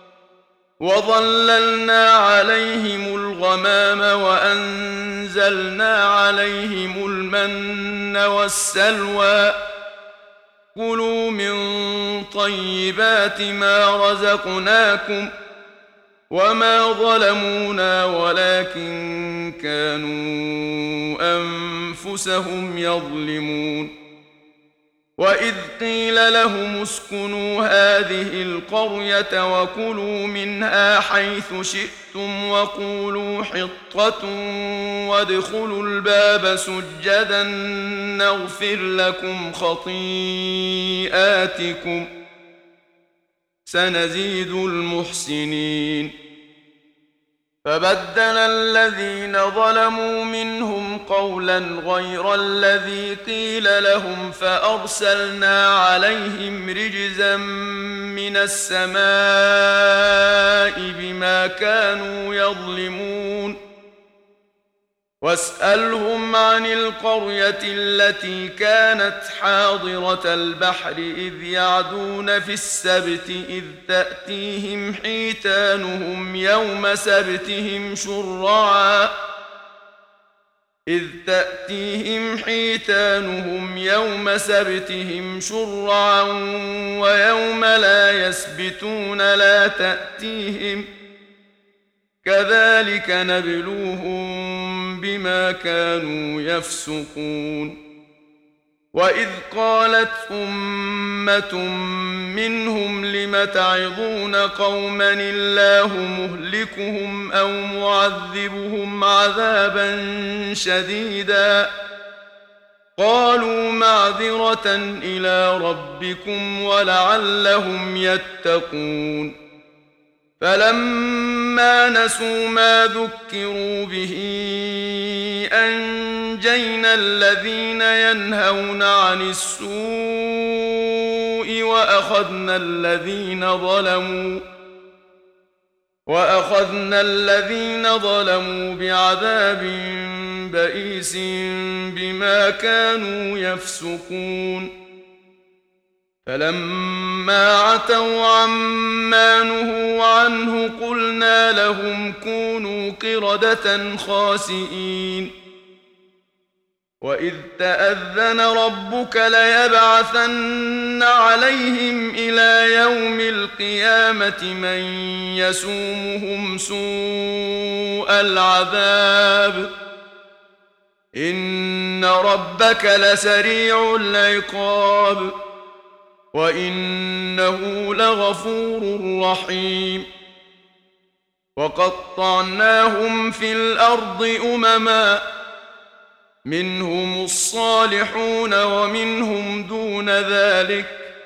وظللنا عليهم الغمام وأنزلنا عليهم المن والسلوى كلوا من طيبات ما رزقناكم وما ظلمونا ولكن كانوا أنفسهم يظلمون وإذ قيل لهم اسكنوا هذه القرية وكلوا منها حيث شئتم وقولوا حطة وادخلوا الباب سجدا نغفر لكم خطيئاتكم سنزيد المحسنين فبدل الذين ظلموا منهم قولا غير الذي قيل لهم فأرسلنا عليهم رجزا من السماء بما كانوا يظلمون واسألهم عن القرية التي كانت حاضرة البحر إذ يعدون في السبت إذ تأتيهم حيتانهم يوم سبتهم شرعا ويوم لا يسبتون لا تأتيهم كذلك نبلوهم بما كانوا يفسقون وإذ قالت أمة منهم لم تعظون قوما الله مهلكهم أو معذبهم عذابا شديدا قالوا معذرة إلى ربكم ولعلهم يتقون فلما نسوا ما ذكروا به أنجينا الذين ينهون عن السوء وأخذنا الذين ظلموا بعذاب بئيس بما كانوا يفسقون فلما عتوا عما نهوا عنه قلنا لهم كونوا قردة خاسئين وإذ تأذن ربك ليبعثن عليهم إلى يوم القيامة من يسومهم سوء العذاب إن ربك لسريع العقاب وإنه لغفور رحيم وقطعناهم في الأرض أمما منهم الصالحون ومنهم دون ذلك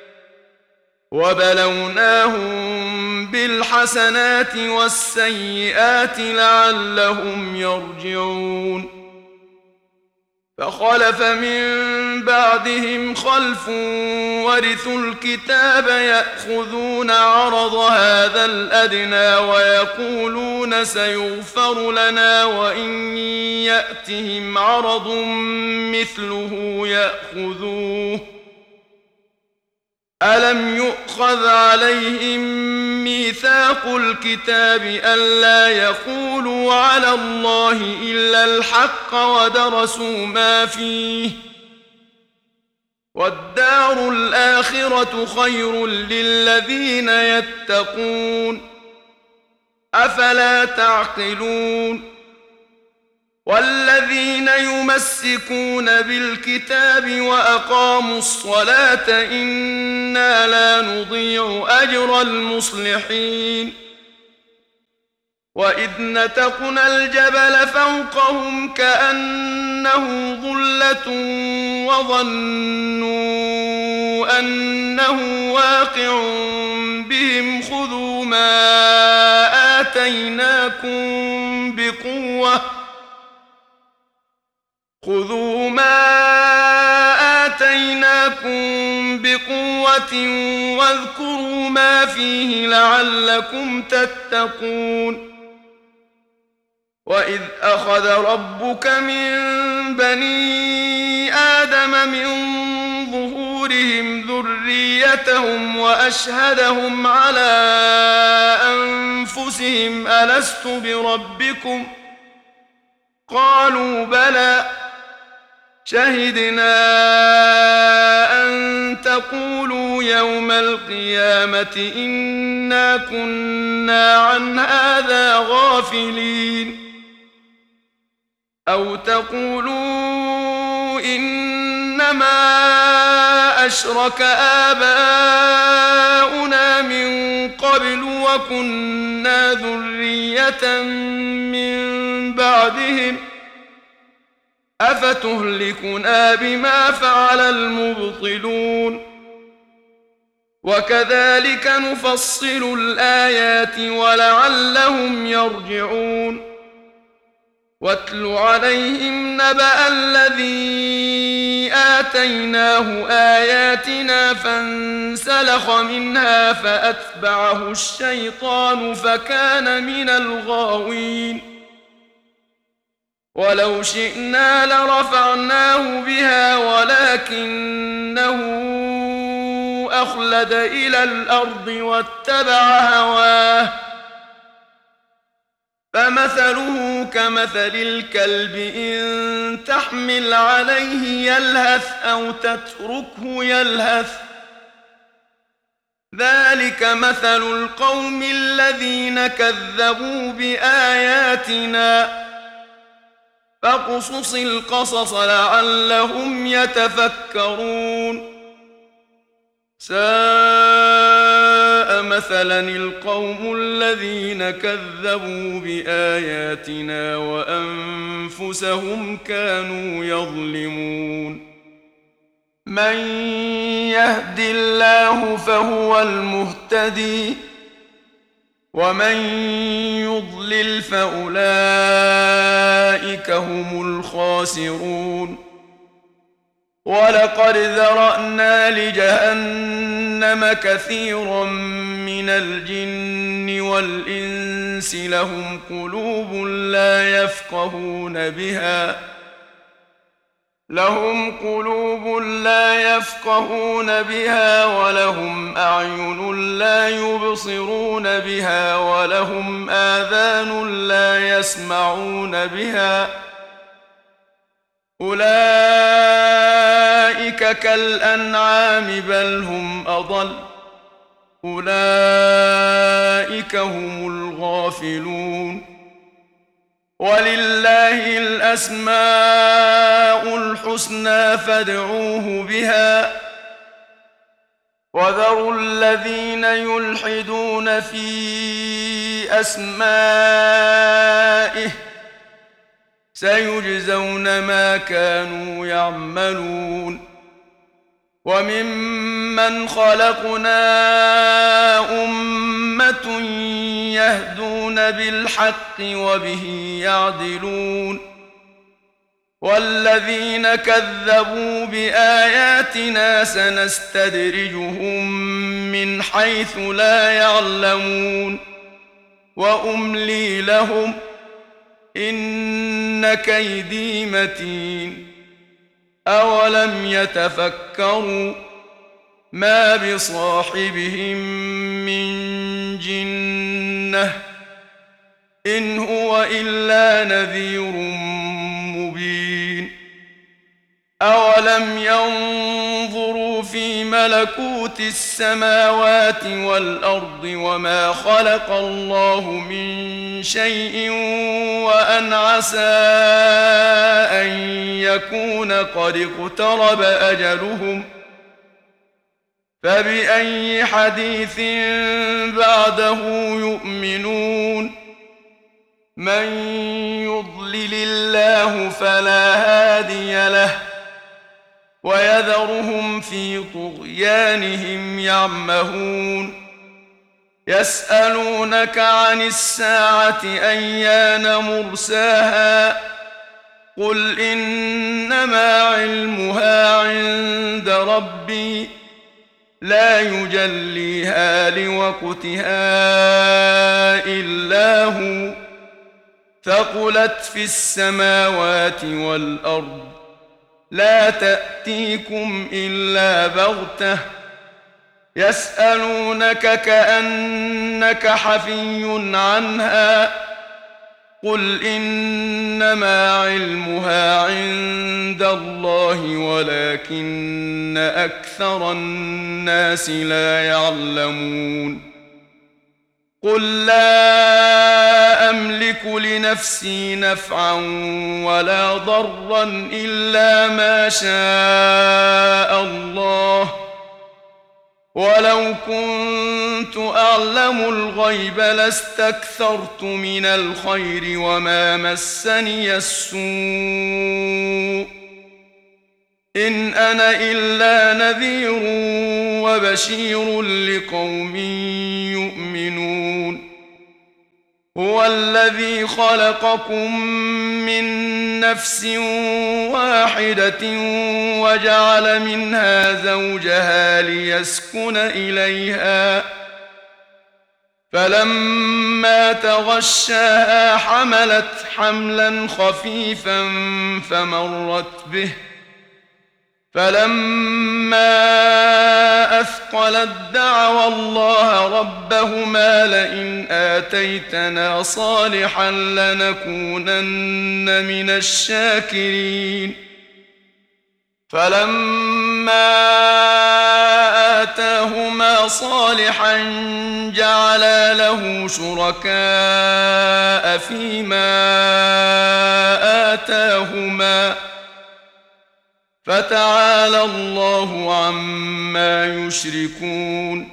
وبلوناهم بالحسنات والسيئات لعلهم يرجعون فخلف من بعدهم خلف ورثوا الكتاب يأخذون عرض هذا الأدنى ويقولون سيغفر لنا وإن يأتهم عرض مثله يأخذوه ألم يؤخذ عليهم ميثاق الكتاب ألا يقولوا على الله إلا الحق ودرسوا ما فيه والدار الآخرة خير للذين يتقون أفلا تعقلون والذين يمسكون بالكتاب وأقاموا الصلاة إنا لا نضيع أجر المصلحين وإذ نتقنا الجبل فوقهم كأنه ظلة وظنوا أنه واقع بهم خذوا ما آتيناكم بقوة واذكروا ما فيه لعلكم تتقون وإذ أخذ ربك من بني آدم من ظهورهم ذريتهم وأشهدهم على أنفسهم ألست بربكم قالوا بلى شهدنا أن تقولوا يوم القيامة إنا كنا عن هذا غافلين أو تقولوا إنما أشرك آباؤنا من قبل وكنا ذرية من بعدهم أفتهلكنا بما فعل المبطلون وكذلك نفصل الآيات ولعلهم يرجعون واتل عليهم نبأ الذي آتيناه آياتنا فانسلخ منها فأتبعه الشيطان فكان من الغاوين ولو شئنا لرفعناه بها ولكنه أخلد إلى الأرض واتبع هواه فمثله كمثل الكلب إن تحمل عليه يلهث أو تتركه يلهث ذلك مثل القوم الذين كذبوا بآياتنا فاقصص القصص لعلهم يتفكرون ساء مثلا القوم الذين كذبوا بآياتنا وأنفسهم كانوا يظلمون من يهد الله فهو المهتدي ومن يضلل فأولئك هم الخاسرون ولقد ذرأنا لجهنم كثيرا من الجن والإنس لهم قلوب لا يفقهون بها ولهم أعين لا يبصرون بها ولهم آذان لا يسمعون بها أولئك كالأنعام بل هم أضل أولئك هم الغافلون ولله الأسماء الحسنى فادعوه بها وذروا الذين يلحدون في أسمائه سيجزون ما كانوا يعملون وممن خلقنا أمة يهدون بالحق وبه يعدلون والذين كذبوا بآياتنا سنستدرجهم من حيث لا يعلمون وأملي لهم إن كيدي متين أولم يتفكروا ما بصاحبهم من جنة إن هو إلا نذير مبين أولم ينظروا في ملكوت السماوات والأرض وما خلق الله من شيء وأن عسى أن يكون قد اقترب أجلهم فبأي حديث بعده يؤمنون من يضلل الله فلا هادي له ويذرهم في طغيانهم يعمهون يسألونك عن الساعة أيان مرساها قل إنما علمها عند ربي لا يجليها لوقتها إلا هو ثقلت في السماوات والأرض لا تأتيكم إلا بغتة يسألونك كأنك حفي عنها قل إنما علمها عند الله ولكن أكثر الناس لا يعلمون قل لا أملك لنفسي نفعا ولا ضرا إلا ما شاء الله ولو كنت أعلم الغيب لاستكثرت من الخير وما مسني السوء إن أنا إلا نذير وبشير لقوم يؤمنون هو الذي خلقكم من نفس واحدة وجعل منها زوجها ليسكن إليها فلما تغشاها حملت حملا خفيفا فمرت به فلما أثقلت دعوا الله ربهما لئن آتيتنا صالحا لنكونن من الشاكرين فلما آتاهما صالحا جعلا له شركاء فيما آتاهما فتعالى الله عما يشركون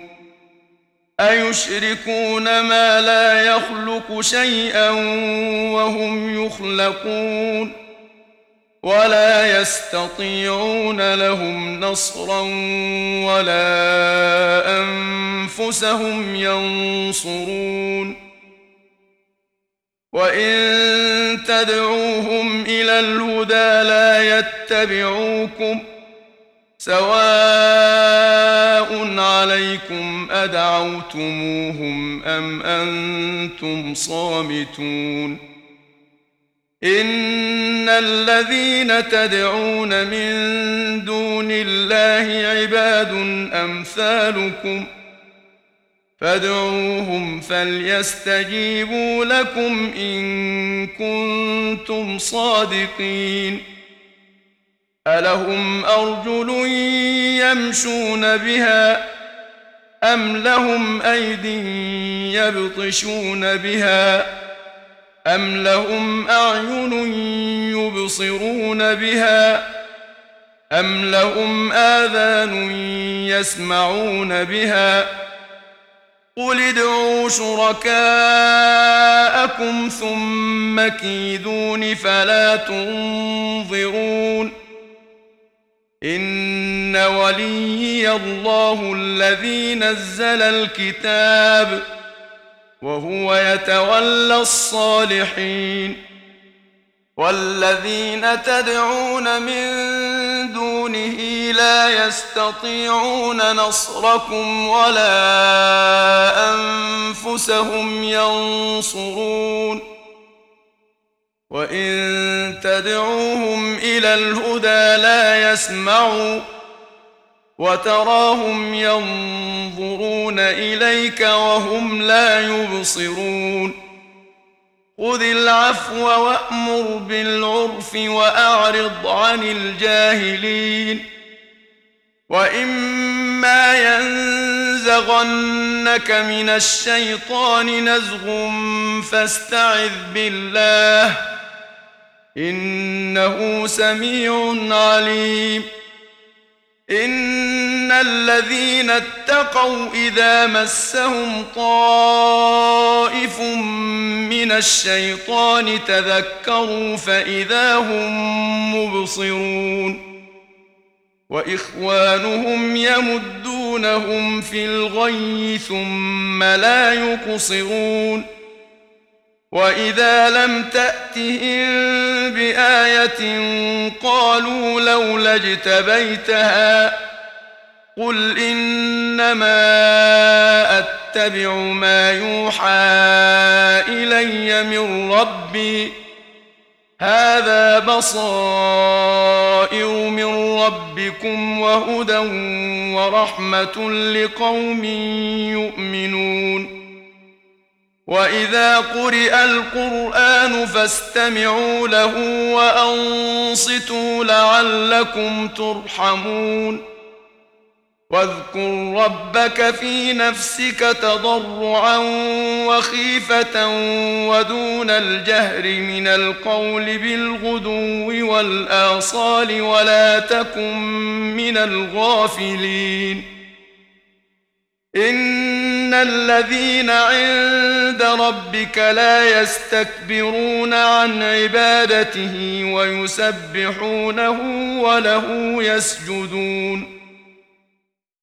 أيشركون ما لا يخلق شيئا وهم يخلقون ولا يستطيعون لهم نصرا ولا أنفسهم ينصرون وإن تدعوهم إلى الهدى لا يتبعوكم سواء عليكم أدعوتموهم أم أنتم صامتون إن الذين تدعون من دون الله عباد أمثالكم فادعوهم فليستجيبوا لكم إن كنتم صادقين ألهم أرجل يمشون بها أم لهم أيد يبطشون بها أم لهم أعين يبصرون بها أم لهم آذان يسمعون بها قل ادعوا شركاءكم ثم كيدون فلا تنظرون إن وليي الله الذي نزل الكتاب وهو يتولى الصالحين والذين تدعون من دونه لا يستطيعون نصركم ولا أنفسهم ينصرون وإن تدعوهم إلى الهدى لا يسمعوا وتراهم ينظرون إليك وهم لا يبصرون خذ العفو وأمر بالعرف وأعرض عن الجاهلين وإما ينزغنك من الشيطان نزغ فاستعذ بالله إنه سميع عليم إن الذين اتقوا إذا مسهم طائف من الشيطان تذكروا فإذا هم مبصرون وإخوانهم يمدونهم في الغي ثم لا يقصرون وإذا لم تأتهم بآية قالوا لولا اجتبيتها قل إنما أتبع ما يوحى إلي من ربي هذا بصائر من ربكم وهدى ورحمة لقوم يؤمنون وإذا قرئ القرآن فاستمعوا له وأنصتوا لعلكم ترحمون واذكر ربك في نفسك تضرعا وخيفة ودون الجهر من القول بالغدو والآصال ولا تكن من الغافلين إن الذين عند ربك لا يستكبرون عن عبادته ويسبحونه وله يسجدون